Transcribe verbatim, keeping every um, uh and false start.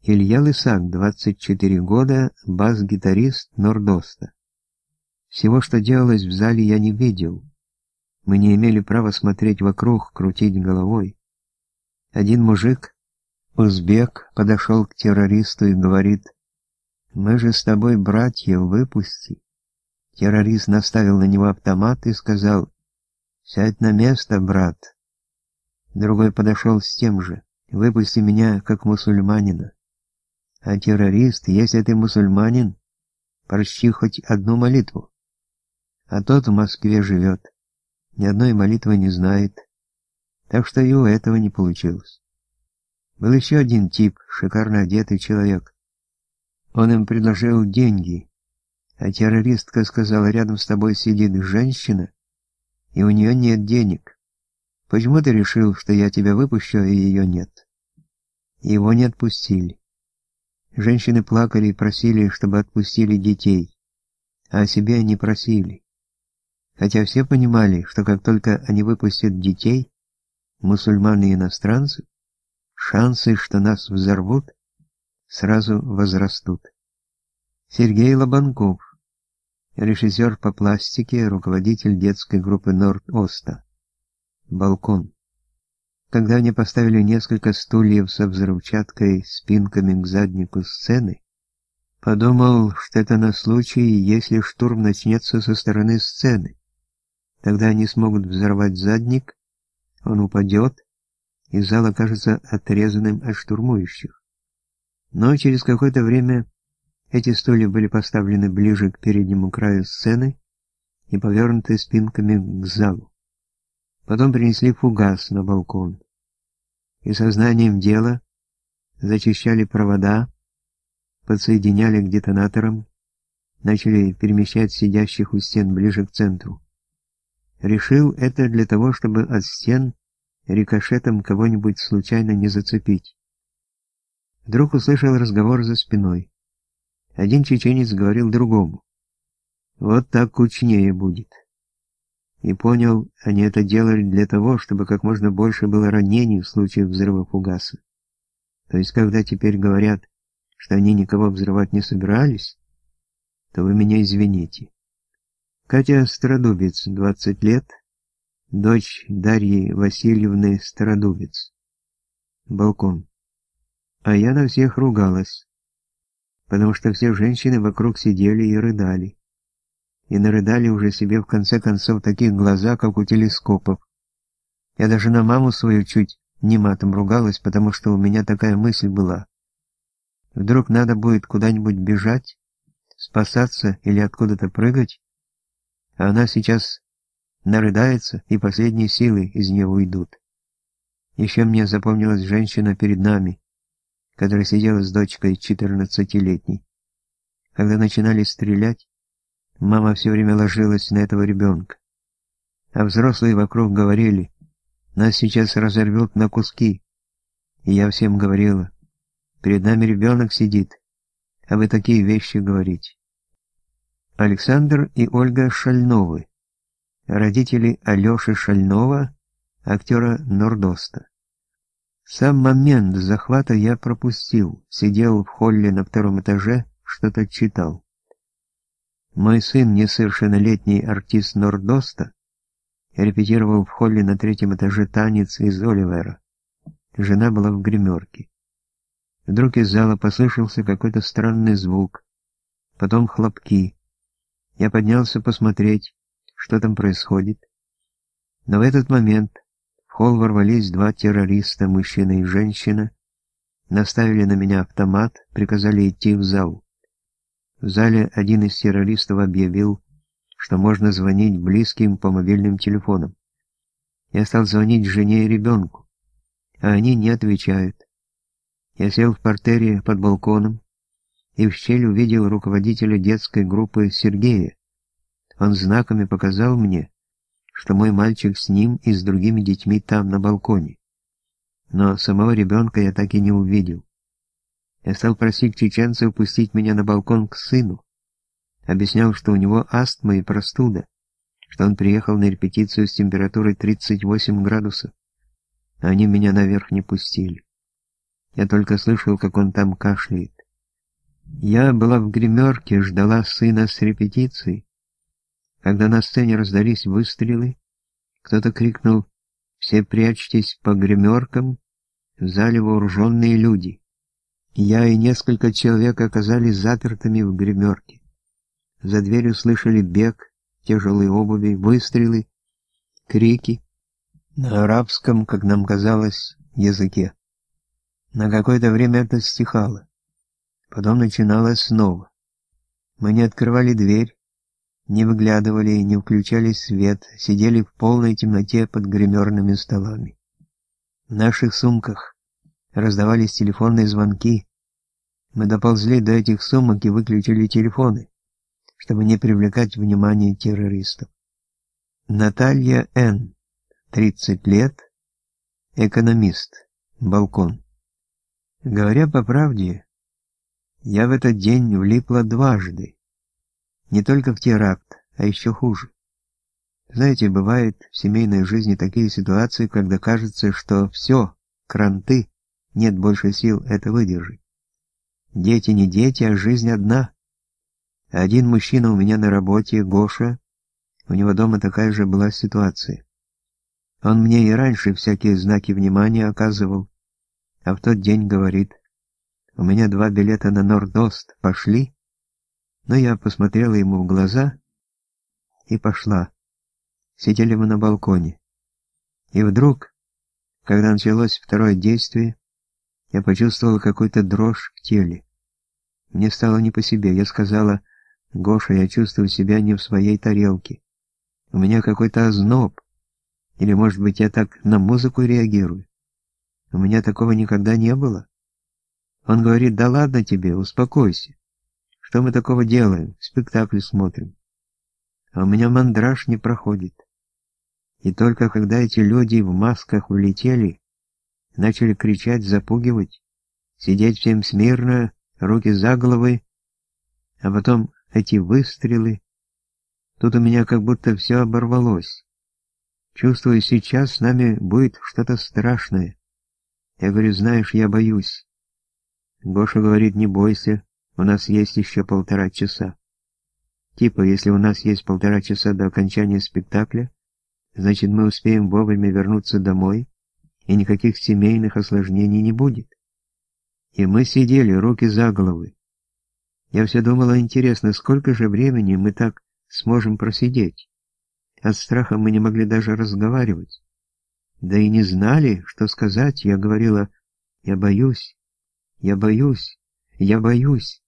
Илья Лысак, двадцать четыре года, бас-гитарист Нордоста. Всего, что делалось в зале, я не видел. Мы не имели права смотреть вокруг, крутить головой. Один мужик, узбек, подошел к террористу и говорит: «Мы же с тобой братья, выпусти». Террорист наставил на него автомат и сказал: «Сядь на место, брат». Другой подошел с тем же: «Выпусти меня, как мусульманина». А террорист: «Если ты мусульманин, прочти хоть одну молитву». А тот в Москве живет, ни одной молитвы не знает, так что и у этого не получилось. Был еще один тип, шикарно одетый человек. Он им предложил деньги, а террористка сказала: «Рядом с тобой сидит женщина, и у нее нет денег. Почему ты решил, что я тебя выпущу, и ее нет?» Его не отпустили. Женщины плакали и просили, чтобы отпустили детей, а о себе они просили. Хотя все понимали, что как только они выпустят детей, мусульман и иностранцев, шансы, что нас взорвут, сразу возрастут. Сергей Лобанков, режиссер по пластике, руководитель детской группы Норд-Оста. Балкон. Когда мне поставили несколько стульев со взрывчаткой спинками к заднику сцены, подумал, что это на случай, если штурм начнется со стороны сцены. Тогда они смогут взорвать задник, он упадет, и зал окажется отрезанным от штурмующих. Но через какое-то время эти стулья были поставлены ближе к переднему краю сцены и повернуты спинками к залу. Потом принесли фугас на балкон. И сознанием дела зачищали провода, подсоединяли к детонаторам, начали перемещать сидящих у стен ближе к центру. Решил это для того, чтобы от стен рикошетом кого-нибудь случайно не зацепить. Вдруг услышал разговор за спиной. Один чеченец говорил другому: «Вот так кучнее будет». И понял, они это делали для того, чтобы как можно больше было ранений в случае взрыва фугаса. То есть, когда теперь говорят, что они никого взрывать не собирались, то вы меня извините. Катя Стародубец, двадцать лет, дочь Дарьи Васильевны Стародубец. Балкон. А я на всех ругалась, потому что все женщины вокруг сидели и рыдали. И нарыдали уже себе в конце концов такие глаза, как у телескопов. Я даже на маму свою чуть не матом ругалась, потому что у меня такая мысль была. Вдруг надо будет куда-нибудь бежать, спасаться или откуда-то прыгать, а она сейчас нарыдается, и последние силы из нее уйдут. Еще мне запомнилась женщина перед нами, которая сидела с дочкой четырнадцатилетней. Когда начинали стрелять, мама все время ложилась на этого ребенка. А взрослые вокруг говорили: «Нас сейчас разорвет на куски». И я всем говорила: «Перед нами ребенок сидит, а вы такие вещи говорите». Александр и Ольга Шальновы, родители Алёши Шальнова, актера Нордоста. Сам момент захвата я пропустил, сидел в холле на втором этаже, что-то читал. Мой сын, несовершеннолетний артист Нордоста, репетировал в холле на третьем этаже танец из Оливера. Жена была в гримерке. Вдруг из зала послышался какой-то странный звук, потом хлопки. Я поднялся посмотреть, что там происходит. Но в этот момент в холл ворвались два террориста, мужчина и женщина, наставили на меня автомат, приказали идти в зал. В зале один из террористов объявил, что можно звонить близким по мобильным телефонам. Я стал звонить жене и ребенку, а они не отвечают. Я сел в партере под балконом и в щель увидел руководителя детской группы Сергея. Он знаками показал мне, что мой мальчик с ним и с другими детьми там на балконе. Но самого ребенка я так и не увидел. Я стал просить чеченцев пустить меня на балкон к сыну. Объяснял, что у него астма и простуда, что он приехал на репетицию с температурой тридцать восемь градусов, а они меня наверх не пустили. Я только слышал, как он там кашляет. Я была в гримерке, ждала сына с репетицией. Когда на сцене раздались выстрелы, кто-то крикнул: «Все прячьтесь по гримеркам, в зале вооруженные люди». Я и несколько человек оказались запертыми в гримерке. За дверью слышали бег, тяжелые обуви, выстрелы, крики на арабском, как нам казалось, языке. На какое-то время это стихало. Потом начиналось снова. Мы не открывали дверь, не выглядывали, не включали свет, сидели в полной темноте под гримерными столами. В наших сумках раздавались телефонные звонки. Мы доползли до этих сумок и выключили телефоны, чтобы не привлекать внимание террористов. Наталья Н., тридцать лет, экономист, балкон. Говоря по правде, я в этот день влипла дважды. Не только в теракт, а еще хуже. Знаете, бывает в семейной жизни такие ситуации, когда кажется, что все, кранты, нет больше сил это выдержать. Дети не дети, а жизнь одна. Один мужчина у меня на работе, Гоша, у него дома такая же была ситуация. Он мне и раньше всякие знаки внимания оказывал, а в тот день говорит: «У меня два билета на Норд-Ост, пошли?» Но я посмотрела ему в глаза и пошла. Сидели мы на балконе. И вдруг, когда началось второе действие, я почувствовала какую-то дрожь в теле. Мне стало не по себе. Я сказала: «Гоша, я чувствую себя не в своей тарелке. У меня какой-то озноб. Или, может быть, я так на музыку реагирую? У меня такого никогда не было». Он говорит: «Да ладно тебе, успокойся. Что мы такого делаем? Спектакль смотрим». А у меня мандраж не проходит. И только когда эти люди в масках улетели, начали кричать, запугивать, сидеть всем смирно, руки за головы, а потом эти выстрелы, тут у меня как будто все оборвалось. Чувствую, сейчас с нами будет что-то страшное. Я говорю: «Знаешь, я боюсь». Гоша говорит: «Не бойся, у нас есть еще полтора часа». Типа, если у нас есть полтора часа до окончания спектакля, значит, мы успеем вовремя вернуться домой, и никаких семейных осложнений не будет. И мы сидели, руки за головы. Я все думала, интересно, сколько же времени мы так сможем просидеть? От страха мы не могли даже разговаривать. Да и не знали, что сказать. Я говорила: «Я боюсь, я боюсь, я боюсь».